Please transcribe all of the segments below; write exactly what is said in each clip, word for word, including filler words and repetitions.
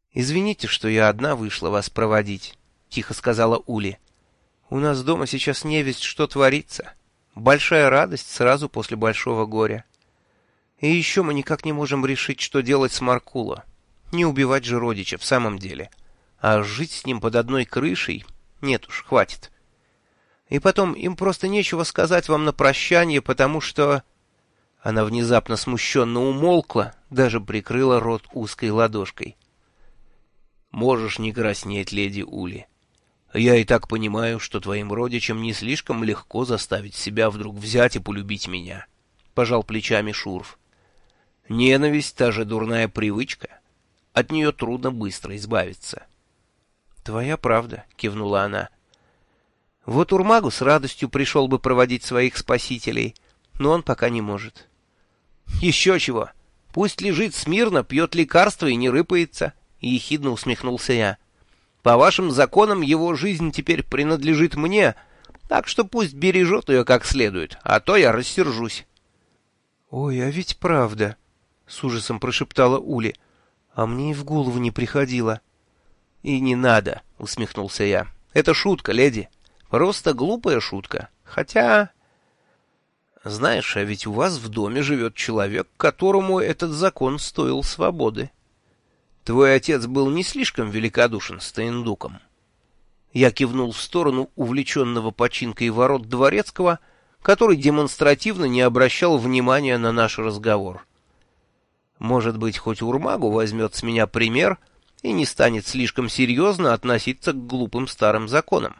«Извините, что я одна вышла вас проводить», — тихо сказала Ули. «У нас дома сейчас невесть что творится. Большая радость сразу после большого горя. И еще мы никак не можем решить, что делать с Маркуло. Не убивать же родича в самом деле. А жить с ним под одной крышей? Нет уж, хватит. И потом, им просто нечего сказать вам на прощание, потому что...» Она внезапно смущенно умолкла, даже прикрыла рот узкой ладошкой. «Можешь не краснеть, леди Ули. Я и так понимаю, что твоим родичам не слишком легко заставить себя вдруг взять и полюбить меня», — пожал плечами Шурф. «Ненависть — та же дурная привычка. От нее трудно быстро избавиться». «Твоя правда», — кивнула она. «Вот Урмагу с радостью пришел бы проводить своих спасителей, но он пока не может». «Еще чего! Пусть лежит смирно, пьет лекарства и не рыпается», — ехидно усмехнулся я. «По вашим законам его жизнь теперь принадлежит мне, так что пусть бережет ее как следует, а то я рассержусь». «Ой, а ведь правда», — с ужасом прошептала Ули, — «а мне и в голову не приходило». «И не надо», — усмехнулся я. «Это шутка, леди. Просто глупая шутка. Хотя...» «Знаешь, а ведь у вас в доме живет человек, которому этот закон стоил свободы. Твой отец был не слишком великодушен с Таиндуком». Я кивнул в сторону увлеченного починкой ворот дворецкого, который демонстративно не обращал внимания на наш разговор. Может быть, хоть Урмагу возьмет с меня пример и не станет слишком серьезно относиться к глупым старым законам.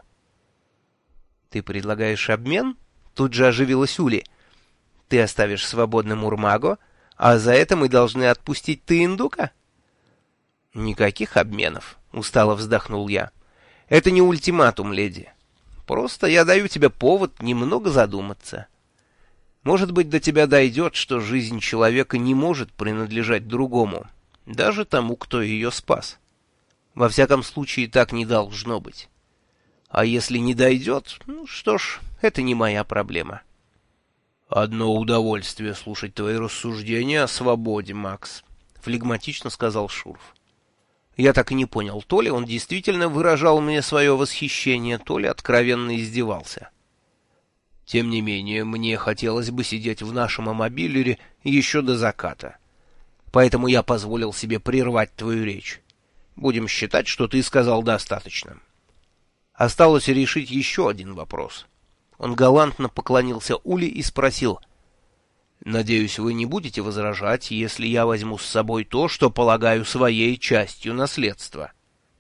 «Ты предлагаешь обмен?» — тут же оживилась Ули. «Ты оставишь свободным Урмаго, а за это мы должны отпустить Таиндука?» «Никаких обменов», — устало вздохнул я. «Это не ультиматум, леди. Просто я даю тебе повод немного задуматься. Может быть, до тебя дойдет, что жизнь человека не может принадлежать другому, даже тому, кто ее спас. Во всяком случае, так не должно быть. А если не дойдет, ну что ж, это не моя проблема». «Одно удовольствие слушать твои рассуждения о свободе, Макс», — флегматично сказал Шурф. Я так и не понял, то ли он действительно выражал мне свое восхищение, то ли откровенно издевался. «Тем не менее, мне хотелось бы сидеть в нашем амобилере еще до заката. Поэтому я позволил себе прервать твою речь. Будем считать, что ты сказал достаточно. Осталось решить еще один вопрос». Он галантно поклонился Ули и спросил: «Надеюсь, вы не будете возражать, если я возьму с собой то, что полагаю своей частью наследства?»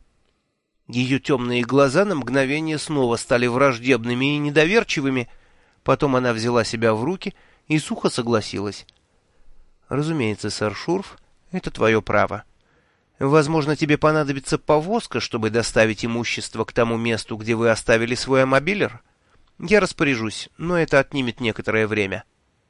Ее темные глаза на мгновение снова стали враждебными и недоверчивыми, потом она взяла себя в руки и сухо согласилась. «Разумеется, сэр Шурф, это твое право. Возможно, тебе понадобится повозка, чтобы доставить имущество к тому месту, где вы оставили свой амобилер. Я распоряжусь, но это отнимет некоторое время».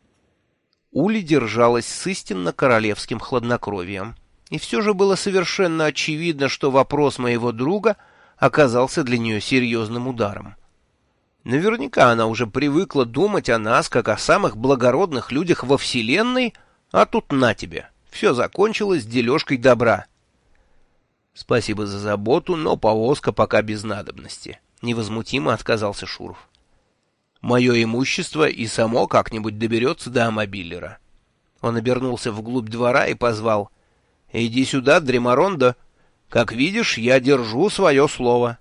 Ули держалась с истинно королевским хладнокровием, и все же было совершенно очевидно, что вопрос моего друга оказался для нее серьезным ударом. Наверняка она уже привыкла думать о нас, как о самых благородных людях во Вселенной, а тут на тебе, все закончилось дележкой добра. «Спасибо за заботу, но повозка пока без надобности», — невозмутимо отказался Шурф. «Мое имущество и само как-нибудь доберется до амобилера». Он обернулся вглубь двора и позвал: «Иди сюда, Дримарондо. Как видишь, я держу свое слово».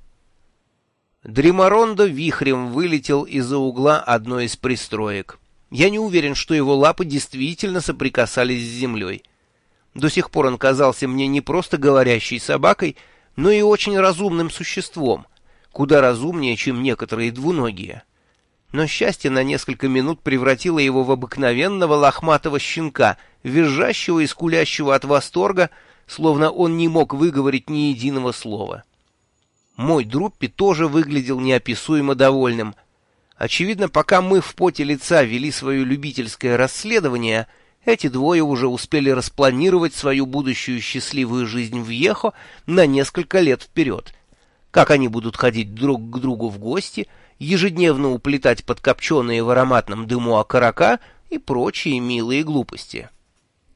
Дримарондо вихрем вылетел из-за угла одной из пристроек. Я не уверен, что его лапы действительно соприкасались с землей. До сих пор он казался мне не просто говорящей собакой, но и очень разумным существом, куда разумнее, чем некоторые двуногие. Но счастье на несколько минут превратило его в обыкновенного лохматого щенка, визжащего и скулящего от восторга, словно он не мог выговорить ни единого слова. Мой Друппи тоже выглядел неописуемо довольным. Очевидно, пока мы в поте лица вели свое любительское расследование, эти двое уже успели распланировать свою будущую счастливую жизнь в Йехо на несколько лет вперед. Как они будут ходить друг к другу в гости, ежедневно уплетать подкопченые в ароматном дыму окорока и прочие милые глупости.